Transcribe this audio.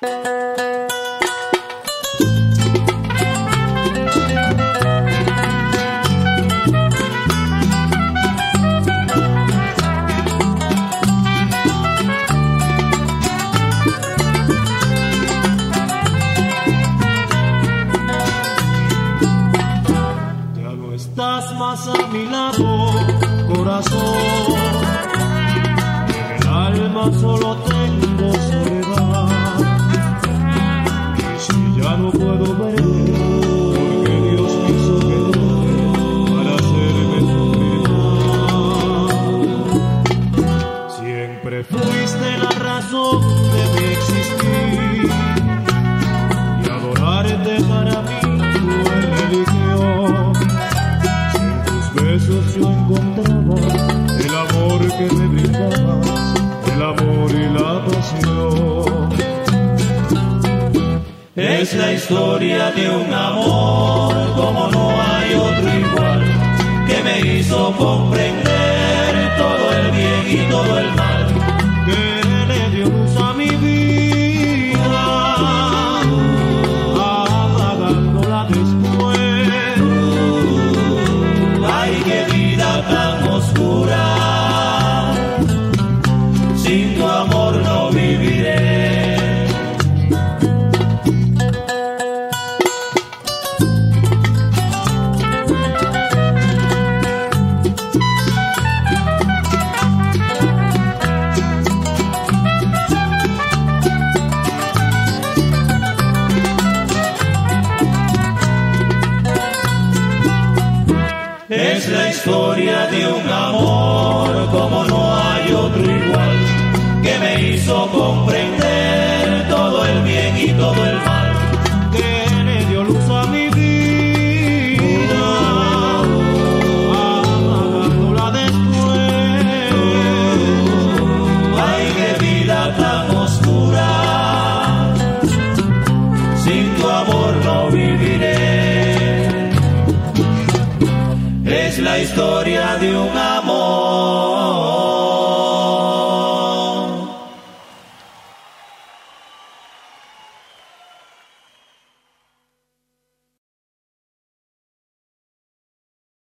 Estás más a mi lado, corazón. En el alma solo tengo soledad. Y si ya no puedo ver, porque Dios quiso que no para hacerme sufrir. Siempre fuiste la razón de mi existir. Y adorarte para mí fue religión. Besos yo encontraba el amor que me brindabas, el amor y la pasión. Es la historia de un amor como no hay otro igual, que me hizo comprender todo el bien y todo el mal, que le dio luz a mi vida, apagándola después. Tan oscura, sin tu amor no viviré. Es la historia de un amor como no hay otro igual, que me hizo comprender todo el bien y todo el mal, que le dio luz a mi vida, apagándola después. Ay, qué vida tan oscura, sin tu amor no viviré. Es la historia de un amor